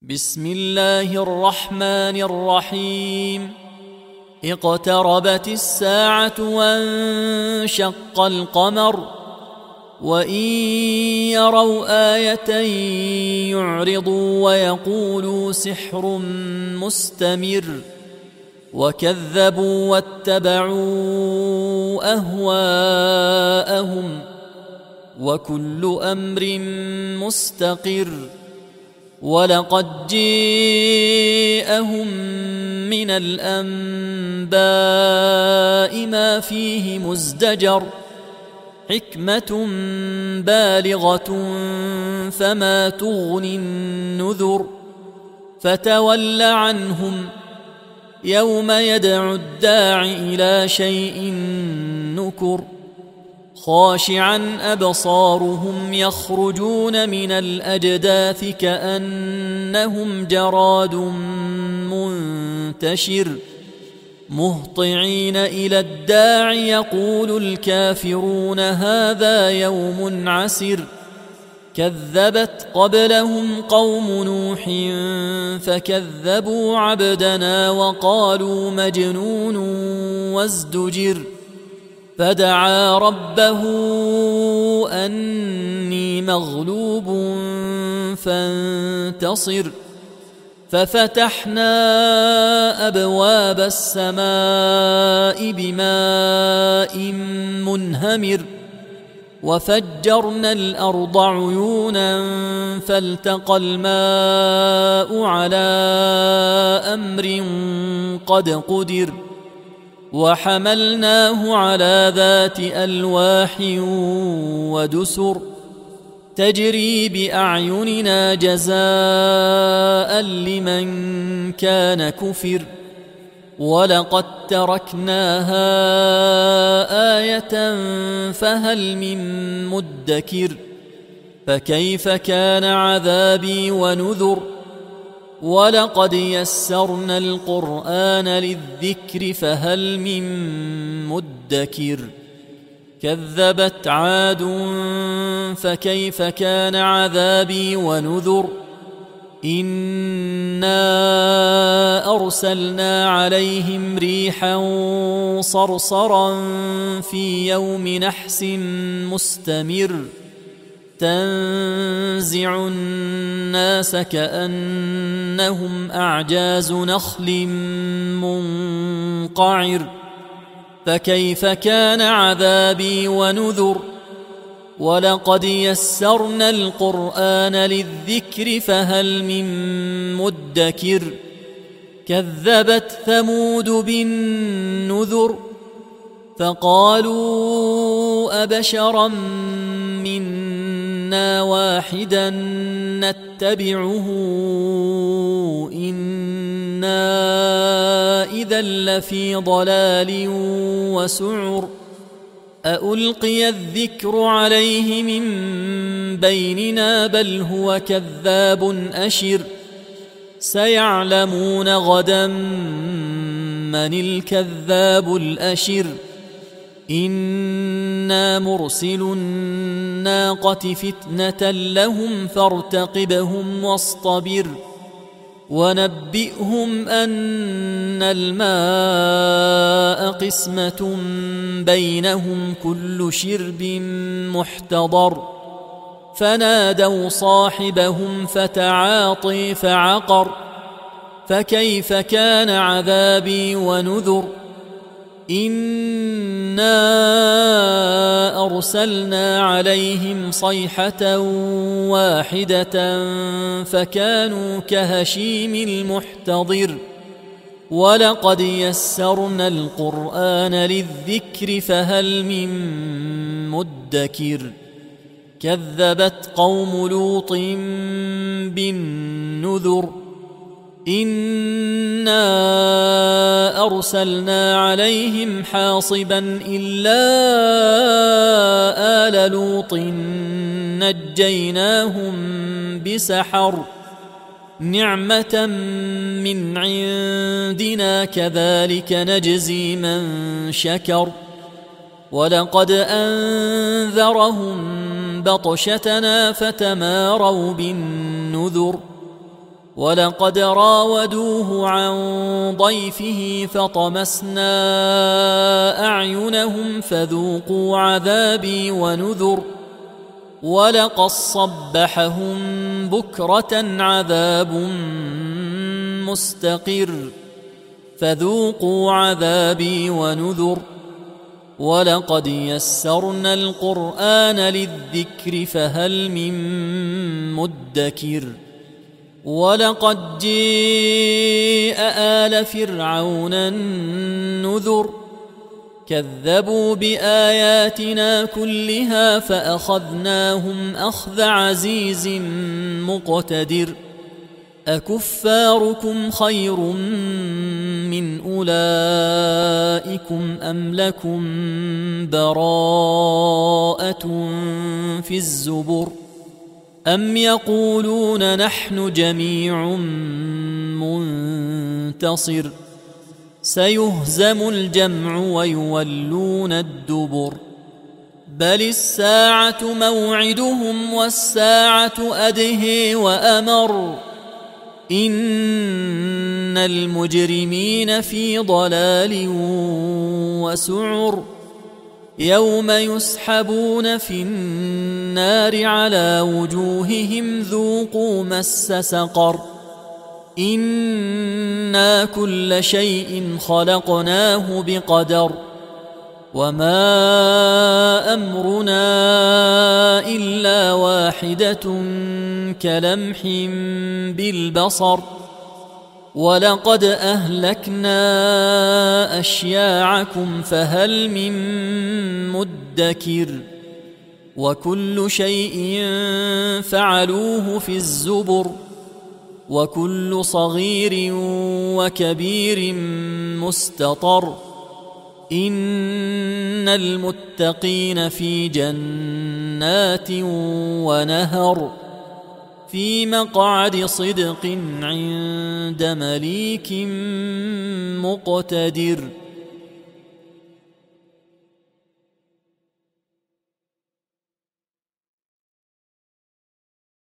بسم الله الرحمن الرحيم. اقتربت الساعة وانشق القمر وإن يروا آية يعرضوا ويقولوا سحر مستمر وكذبوا واتبعوا أهواءهم وكل أمر مستقر ولقد جاءهم من الأنباء ما فيه مزدجر حكمة بالغة فما تغني النذر فتول عنهم يوم يدعو الداع إلى شيء نكر خاشعا أبصارهم يخرجون من الأجداث كأنهم جراد منتشر مهطعين إلى الداع يقول الكافرون هذا يوم عسر كذبت قبلهم قوم نوح فكذبوا عبدنا وقالوا مجنون وازدجر فدعا ربه أني مغلوب فانتصر ففتحنا أبواب السماء بماء منهمر وفجرنا الأرض عيونا فالتقى الماء على أمر قد قدر وحملناه على ذات ألواح ودسر تجري بأعيننا جزاء لمن كان كفر ولقد تركناها آية فهل من مدكر فكيف كان عذابي ونذر ولقد يسرنا القرآن للذكر فهل من مدكر كذبت عاد فكيف كان عذابي ونذر إنا أرسلنا عليهم ريحا صرصرا في يوم نحس مستمر تنزع الناس كأنهم أعجاز نخل منقعر فكيف كان عذابي ونذر ولقد يسرنا القرآن للذكر فهل من مدكر كذبت ثمود بالنذر فقالوا أبشرا منا واحدا نتبعه إنا إذا لفي ضلال وسعر أألقي الذكر عليه من بيننا بل هو كذاب أشر سيعلمون غدا من الكذاب الأشر إنا مرسل الناقة فتنة لهم فارتقبهم واصطبر ونبئهم أن الماء قسمة بينهم كل شرب محتضر فنادوا صاحبهم فتعاطي فعقر فكيف كان عذابي ونذر إنا أرسلنا عليهم صيحة واحدة فكانوا كهشيم المحتضر ولقد يسرنا القرآن للذكر فهل من مدكر كذبت قوم لوط بالنذر إنا أرسلنا عليهم حاصبا إلا آل لوط نجيناهم بسحر نعمة من عندنا كذلك نجزي من شكر ولقد أنذرهم بطشتنا فتماروا بالنذر ولقد راودوه عن ضيفه فطمسنا أعينهم فذوقوا عذابي ونذر ولقد صبحهم بكرة عذاب مستقر فذوقوا عذابي ونذر ولقد يسرنا القرآن للذكر فهل من مدكر ولقد جاء آل فرعون النذر كذبوا بآياتنا كلها فأخذناهم أخذ عزيز مقتدر أكفاركم خير من أولئكم أم لكم براءة في الزبر أم يقولون نحن جميع منتصر سيهزم الجمع ويولون الدبر بل الساعة موعدهم والساعة أدهى وأمر إن المجرمين في ضلال وسعر يوم يسحبون في النار على وجوههم ذوقوا مس سقر إنا كل شيء خلقناه بقدر وما أمرنا إلا واحدة كلمح بالبصر ولقد أهلكنا أشياعكم فهل من مدكر وكل شيء فعلوه في الزبر وكل صغير وكبير مستطر إن المتقين في جنات ونهر في مقعد صدق عند مليك مقتدر.